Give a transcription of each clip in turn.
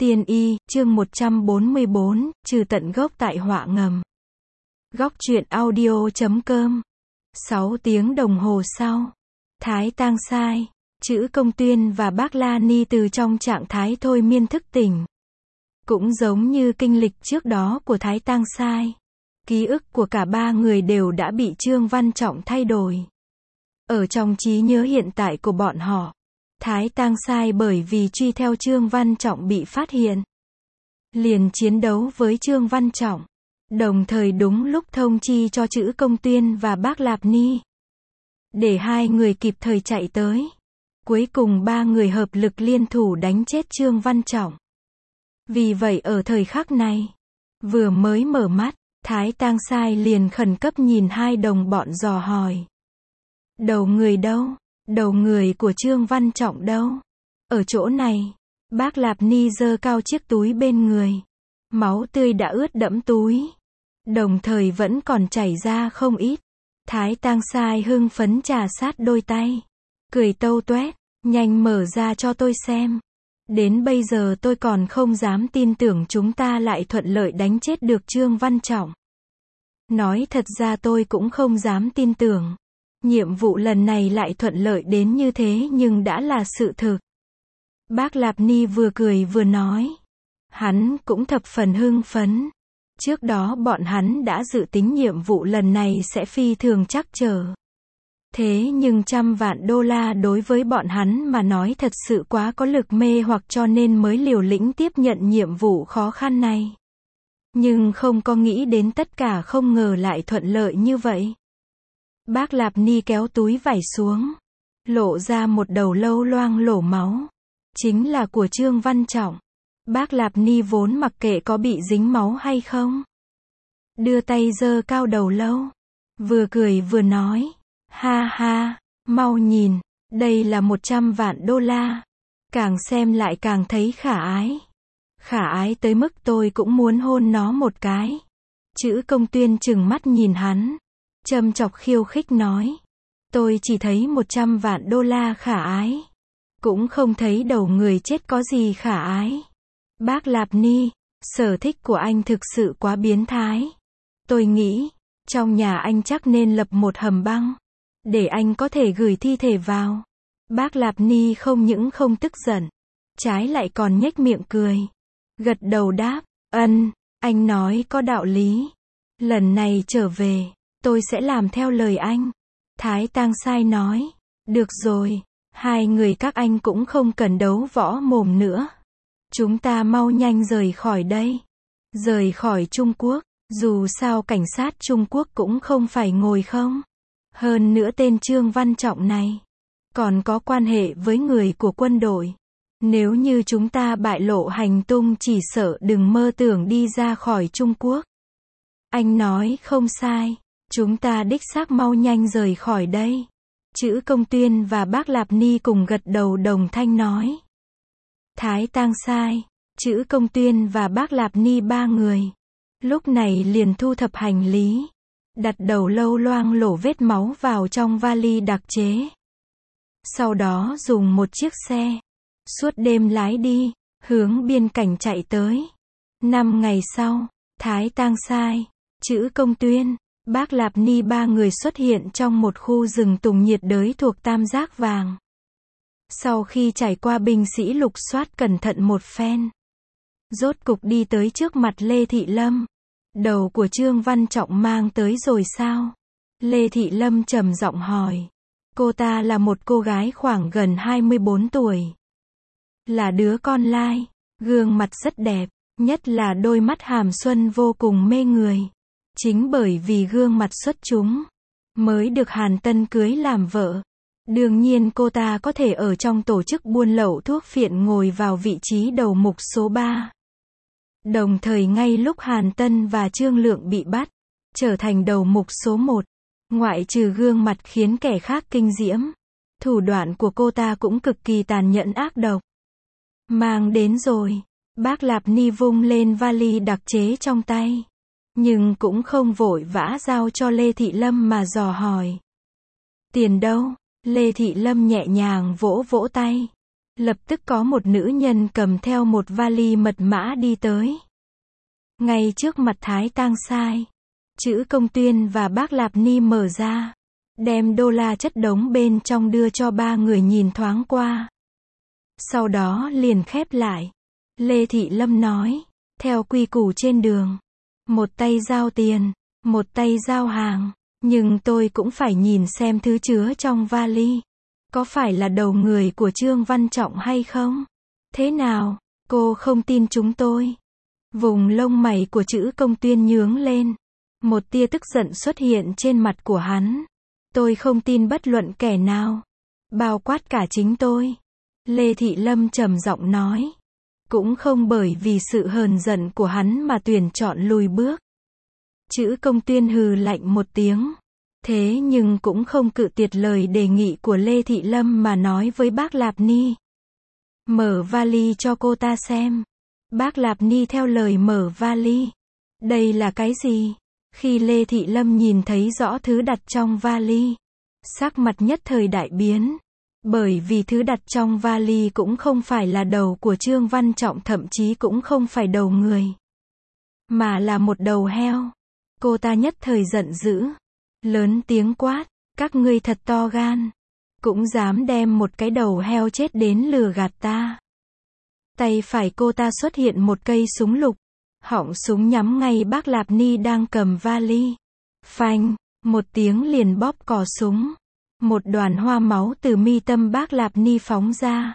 Tiên y, chương 144, trừ tận gốc tại họa ngầm. Góc truyện audio.com. 6 tiếng đồng hồ sau, Thái Tang Sai, Trữ Công Tuyên và Bác La Ni từ trong trạng thái thôi miên thức tỉnh. Cũng giống như kinh lịch trước đó của Thái Tang Sai, ký ức của cả ba người đều đã bị Trương Văn Trọng thay đổi. Ở trong trí nhớ hiện tại của bọn họ, Thái Tang Sai bởi vì truy theo Trương Văn Trọng bị phát hiện, liền chiến đấu với Trương Văn Trọng, đồng thời đúng lúc thông chi cho Trữ Công Tuyên và Bác Lạp Ni, để hai người kịp thời chạy tới. Cuối cùng ba người hợp lực liên thủ đánh chết Trương Văn Trọng. Vì vậy ở thời khắc này, vừa mới mở mắt, Thái Tang Sai liền khẩn cấp nhìn hai đồng bọn dò hỏi. Đầu người đâu? Đầu người của Trương Văn Trọng đâu? Ở chỗ này. Bác Lạp Ni giơ cao chiếc túi bên người. Máu tươi đã ướt đẫm túi, đồng thời vẫn còn chảy ra không ít. Thái Tang Sai hưng phấn trà sát đôi tay, cười tâu toét, nhanh mở ra cho tôi xem. Đến bây giờ tôi còn không dám tin tưởng chúng ta lại thuận lợi đánh chết được Trương Văn Trọng. Nói thật ra tôi cũng không dám tin tưởng. Nhiệm vụ lần này lại thuận lợi đến như thế nhưng đã là sự thực. Bác Lạp Ni vừa cười vừa nói. Hắn cũng thập phần hưng phấn. Trước đó bọn hắn đã dự tính nhiệm vụ lần này sẽ phi thường trắc trở. Thế nhưng $100 vạn đối với bọn hắn mà nói thật sự quá có lực mê hoặc cho nên mới liều lĩnh tiếp nhận nhiệm vụ khó khăn này. Nhưng không có nghĩ đến tất cả không ngờ lại thuận lợi như vậy. Bác Lạp Ni kéo túi vải xuống, lộ ra một đầu lâu loang lổ máu. Chính là của Trương Văn Trọng. Bác Lạp Ni vốn mặc kệ có bị dính máu hay không, đưa tay giơ cao đầu lâu, vừa cười vừa nói. Ha ha, mau nhìn, đây là $100 vạn. Càng xem lại càng thấy khả ái. Khả ái tới mức tôi cũng muốn hôn nó một cái. Trữ Công Tuyên trừng mắt nhìn hắn, châm chọc khiêu khích nói. Tôi chỉ thấy $100 vạn khả ái. Cũng không thấy đầu người chết có gì khả ái. Bác Lạp Ni, sở thích của anh thực sự quá biến thái. Tôi nghĩ, trong nhà anh chắc nên lập một hầm băng, để anh có thể gửi thi thể vào. Bác Lạp Ni không những không tức giận, trái lại còn nhếch miệng cười. Gật đầu đáp, anh nói có đạo lý. Lần này trở về, tôi sẽ làm theo lời anh. Thái Tang Sai nói, được rồi, hai người các anh cũng không cần đấu võ mồm nữa. Chúng ta mau nhanh rời khỏi đây. Rời khỏi Trung Quốc, dù sao cảnh sát Trung Quốc cũng không phải ngồi không. Hơn nữa tên Trương Văn Trọng này còn có quan hệ với người của quân đội. Nếu như chúng ta bại lộ hành tung chỉ sợ đừng mơ tưởng đi ra khỏi Trung Quốc. Anh nói không sai, chúng ta đích xác mau nhanh rời khỏi đây. Trữ Công Tuyên và Bác Lạp Ni cùng gật đầu đồng thanh nói. Thái Tang Sai, Trữ Công Tuyên và Bác Lạp Ni ba người lúc này liền thu thập hành lý, đặt đầu lâu loang lổ vết máu vào trong vali đặc chế. Sau đó dùng một chiếc xe suốt đêm lái đi, hướng biên cảnh chạy tới. 5 ngày sau, Thái Tang Sai, Trữ Công Tuyên, Bác Lạp Ni ba người xuất hiện trong một khu rừng tùng nhiệt đới thuộc Tam Giác Vàng. Sau khi trải qua binh sĩ lục soát cẩn thận một phen, rốt cục đi tới trước mặt Lê Thị Lâm. Đầu của Trương Văn Trọng mang tới rồi sao? Lê Thị Lâm trầm giọng hỏi. Cô ta là một cô gái khoảng gần 24 tuổi. Là đứa con lai, gương mặt rất đẹp, nhất là đôi mắt hàm xuân vô cùng mê người. Chính bởi vì gương mặt xuất chúng, mới được Hàn Tân cưới làm vợ. Đương nhiên cô ta có thể ở trong tổ chức buôn lậu thuốc phiện ngồi vào vị trí đầu mục số 3. Đồng thời ngay lúc Hàn Tân và Trương Lượng bị bắt, trở thành đầu mục số 1. Ngoại trừ gương mặt khiến kẻ khác kinh diễm, thủ đoạn của cô ta cũng cực kỳ tàn nhẫn ác độc. Mang đến rồi. Bác Lạp Ni vung lên vali đặc chế trong tay, nhưng cũng không vội vã giao cho Lê Thị Lâm mà dò hỏi. Tiền đâu? Lê Thị Lâm nhẹ nhàng vỗ vỗ tay. Lập tức có một nữ nhân cầm theo một vali mật mã đi tới. Ngay trước mặt Thái Tang Sai, Chữ Công Tuyên và Bác Lạp Ni mở ra, đem đô la chất đống bên trong đưa cho ba người nhìn thoáng qua. Sau đó liền khép lại. Lê Thị Lâm nói, theo quy củ trên đường, một tay giao tiền, một tay giao hàng, nhưng tôi cũng phải nhìn xem thứ chứa trong vali. Có phải là đầu người của Trương Văn Trọng hay không? Thế nào, cô không tin chúng tôi? Vùng lông mày của Chữ Công Tuyên nhướng lên. Một tia tức giận xuất hiện trên mặt của hắn. Tôi không tin bất luận kẻ nào. Bao quát cả chính tôi. Lê Thị Lâm trầm giọng nói. Cũng không bởi vì sự hờn giận của hắn mà tuyển chọn lùi bước. Chữ Công Tuyên hừ lạnh một tiếng. Thế nhưng cũng không cự tuyệt lời đề nghị của Lê Thị Lâm mà nói với bác Lạp Ni. Mở vali cho cô ta xem. Bác Lạp Ni theo lời mở vali. Đây là cái gì? Khi Lê Thị Lâm nhìn thấy rõ thứ đặt trong vali, sắc mặt nhất thời đại biến. Bởi vì thứ đặt trong vali cũng không phải là đầu của Trương Văn Trọng, thậm chí cũng không phải đầu người, mà là một đầu heo. Cô ta nhất thời giận dữ, lớn tiếng quát, các ngươi thật to gan, cũng dám đem một cái đầu heo chết đến lừa gạt ta. Tay phải cô ta xuất hiện một cây súng lục, họng súng nhắm ngay bác Lạp Ni đang cầm vali. Phanh, một tiếng liền bóp cò súng. Một đoàn hoa máu từ mi tâm bác Lạp Ni phóng ra.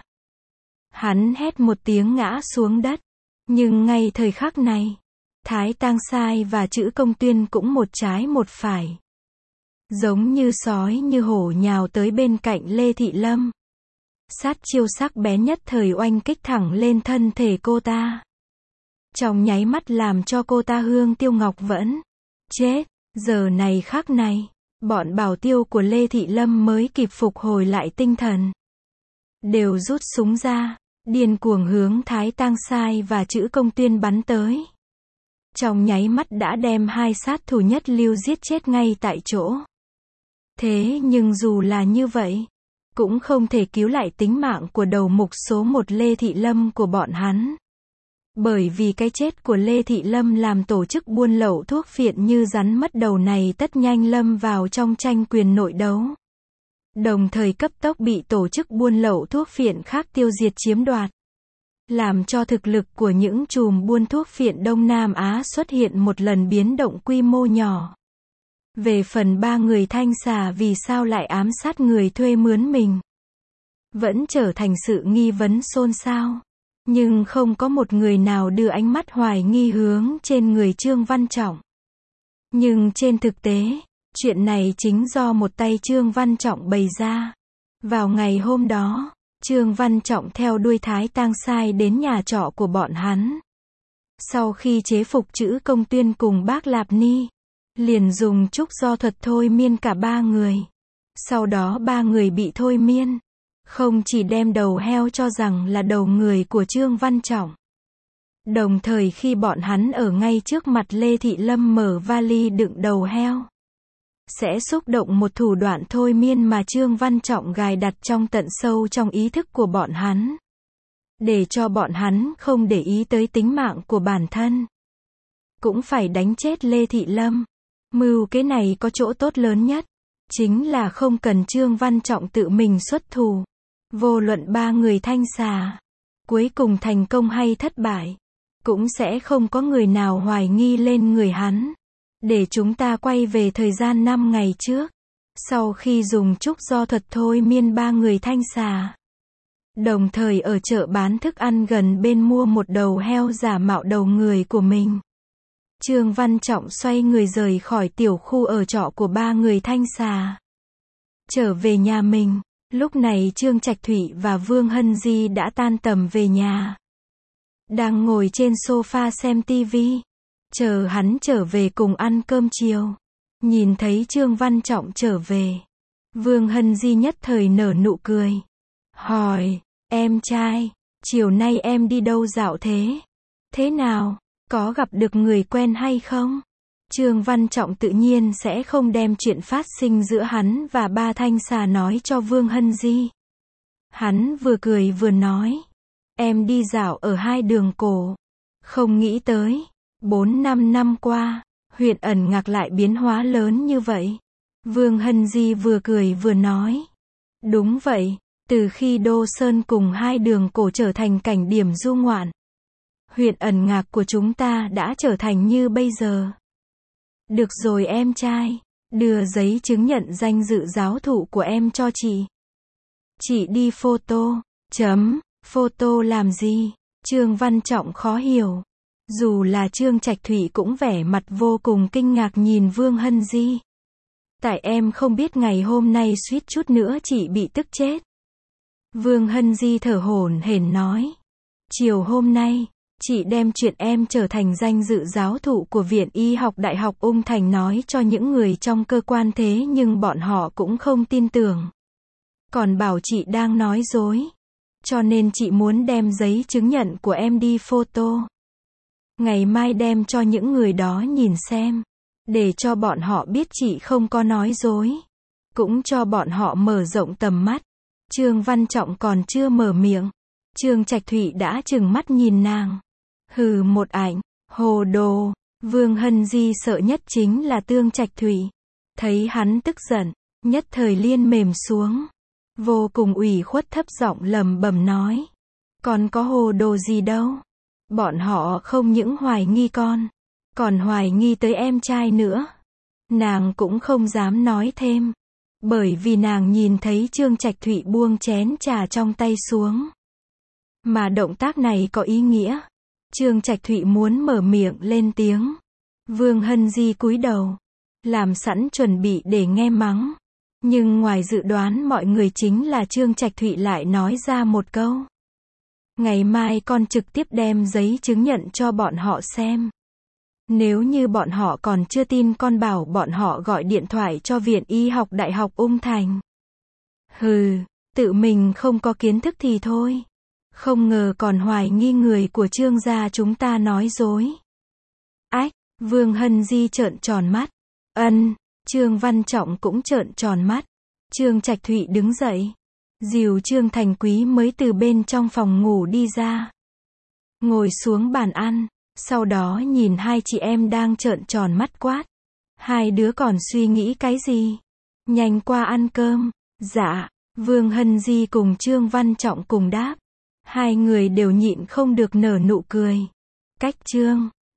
Hắn hét một tiếng ngã xuống đất. Nhưng ngay thời khắc này, Thái Tang Sai và Chữ Công Tuyên cũng một trái một phải, giống như sói như hổ nhào tới bên cạnh Lê Thị Lâm. Sát chiêu sắc bén nhất thời oanh kích thẳng lên thân thể cô ta. Trong nháy mắt làm cho cô ta hương tiêu ngọc vẫn chết. Giờ này khắc này, bọn bảo tiêu của Lê Thị Lâm mới kịp phục hồi lại tinh thần. Đều rút súng ra, điên cuồng hướng Thái Tang Sai và Chữ Công Tuyên bắn tới. Trong nháy mắt đã đem hai sát thủ nhất lưu giết chết ngay tại chỗ. Thế nhưng dù là như vậy, cũng không thể cứu lại tính mạng của đầu mục số 1 Lê Thị Lâm của bọn hắn. Bởi vì cái chết của Lê Thị Lâm làm tổ chức buôn lậu thuốc phiện như rắn mất đầu này tất nhanh lâm vào trong tranh quyền nội đấu. Đồng thời cấp tốc bị tổ chức buôn lậu thuốc phiện khác tiêu diệt chiếm đoạt. Làm cho thực lực của những chùm buôn thuốc phiện Đông Nam Á xuất hiện một lần biến động quy mô nhỏ. Về phần ba người Thanh Xà vì sao lại ám sát người thuê mướn mình, vẫn trở thành sự nghi vấn xôn xao. Nhưng không có một người nào đưa ánh mắt hoài nghi hướng trên người Trương Văn Trọng. Nhưng trên thực tế, chuyện này chính do một tay Trương Văn Trọng bày ra. Vào ngày hôm đó, Trương Văn Trọng theo đuôi Thái Tang Sai đến nhà trọ của bọn hắn. Sau khi chế phục Chữ Công Tuyên cùng bác Lạp Ni, liền dùng trúc do thuật thôi miên cả ba người. Sau đó ba người bị thôi miên. Không chỉ đem đầu heo cho rằng là đầu người của Trương Văn Trọng. Đồng thời khi bọn hắn ở ngay trước mặt Lê Thị Lâm mở vali đựng đầu heo, sẽ xúc động một thủ đoạn thôi miên mà Trương Văn Trọng gài đặt trong tận sâu trong ý thức của bọn hắn. Để cho bọn hắn không để ý tới tính mạng của bản thân. Cũng phải đánh chết Lê Thị Lâm. Mưu kế này có chỗ tốt lớn nhất. Chính là không cần Trương Văn Trọng tự mình xuất thủ. Vô luận ba người Thanh Xà cuối cùng thành công hay thất bại, cũng sẽ không có người nào hoài nghi lên người hắn. Để chúng ta quay về thời gian 5 ngày trước. Sau khi dùng trúc do thuật thôi miên ba người Thanh Xà, đồng thời ở chợ bán thức ăn gần bên mua một đầu heo giả mạo đầu người của mình, Trương Văn Trọng xoay người rời khỏi tiểu khu ở trọ của ba người Thanh Xà, trở về nhà mình. Lúc này Trương Trạch Thụy và Vương Hân Di đã tan tầm về nhà. Đang ngồi trên sofa xem tivi. Chờ hắn trở về cùng ăn cơm chiều. Nhìn thấy Trương Văn Trọng trở về, Vương Hân Di nhất thời nở nụ cười. Hỏi, em trai, chiều nay em đi đâu dạo thế? Thế nào, có gặp được người quen hay không? Trương Văn Trọng tự nhiên sẽ không đem chuyện phát sinh giữa hắn và ba Thanh Xà nói cho Vương Hân Di. Hắn vừa cười vừa nói. Em đi dạo ở hai đường cổ. Không nghĩ tới, 4-5 năm qua, huyện ẩn ngạc lại biến hóa lớn như vậy. Vương Hân Di vừa cười vừa nói. Đúng vậy, từ khi Đô Sơn cùng hai đường cổ trở thành cảnh điểm du ngoạn, huyện ẩn ngạc của chúng ta đã trở thành như bây giờ. Được rồi em trai, đưa giấy chứng nhận danh dự giáo thụ của em cho chị. Chị đi photo. Photo làm gì? Trương Văn Trọng khó hiểu. Dù là Trương Trạch Thụy cũng vẻ mặt vô cùng kinh ngạc nhìn Vương Hân Di. Tại em không biết ngày hôm nay suýt chút nữa chị bị tức chết. Vương Hân Di thở hổn hển nói. Chiều hôm nay, chị đem chuyện em trở thành danh dự giáo thụ của Viện Y học Đại học Ung Thành nói cho những người trong cơ quan thế nhưng bọn họ cũng không tin tưởng. Còn bảo chị đang nói dối. Cho nên chị muốn đem giấy chứng nhận của em đi photo. Ngày mai đem cho những người đó nhìn xem. Để cho bọn họ biết chị không có nói dối. Cũng cho bọn họ mở rộng tầm mắt. Trương Văn Trọng còn chưa mở miệng. Trương Trạch Thụy đã trừng mắt nhìn nàng. Hừ một ảnh, hồ đồ. Vương Hân Di sợ nhất chính là Trương Trạch Thụy. Thấy hắn tức giận, nhất thời liên mềm xuống. Vô cùng ủy khuất thấp giọng lẩm bẩm nói. Còn có hồ đồ gì đâu. Bọn họ không những hoài nghi con, còn hoài nghi tới em trai nữa. Nàng cũng không dám nói thêm. Bởi vì nàng nhìn thấy Trương Trạch Thụy buông chén trà trong tay xuống. Mà động tác này có ý nghĩa. Trương Trạch Thụy muốn mở miệng lên tiếng. Vương Hân Di cúi đầu. Làm sẵn chuẩn bị để nghe mắng. Nhưng ngoài dự đoán mọi người chính là Trương Trạch Thụy lại nói ra một câu. Ngày mai con trực tiếp đem giấy chứng nhận cho bọn họ xem. Nếu như bọn họ còn chưa tin con bảo bọn họ gọi điện thoại cho Viện Y học Đại học Ung Thành. Hừ, tự mình không có kiến thức thì thôi. Không ngờ còn hoài nghi người của Trương gia chúng ta nói dối. Ách, Vương Hân Di trợn tròn mắt. Trương Văn Trọng cũng trợn tròn mắt. Trương Trạch Thụy đứng dậy. Dìu Trương Thành Quý mới từ bên trong phòng ngủ đi ra. Ngồi xuống bàn ăn. Sau đó nhìn hai chị em đang trợn tròn mắt quát. Hai đứa còn suy nghĩ cái gì? Nhanh qua ăn cơm. Dạ. Vương Hân Di cùng Trương Văn Trọng cùng đáp. Hai người đều nhịn không được nở nụ cười. Cách Trương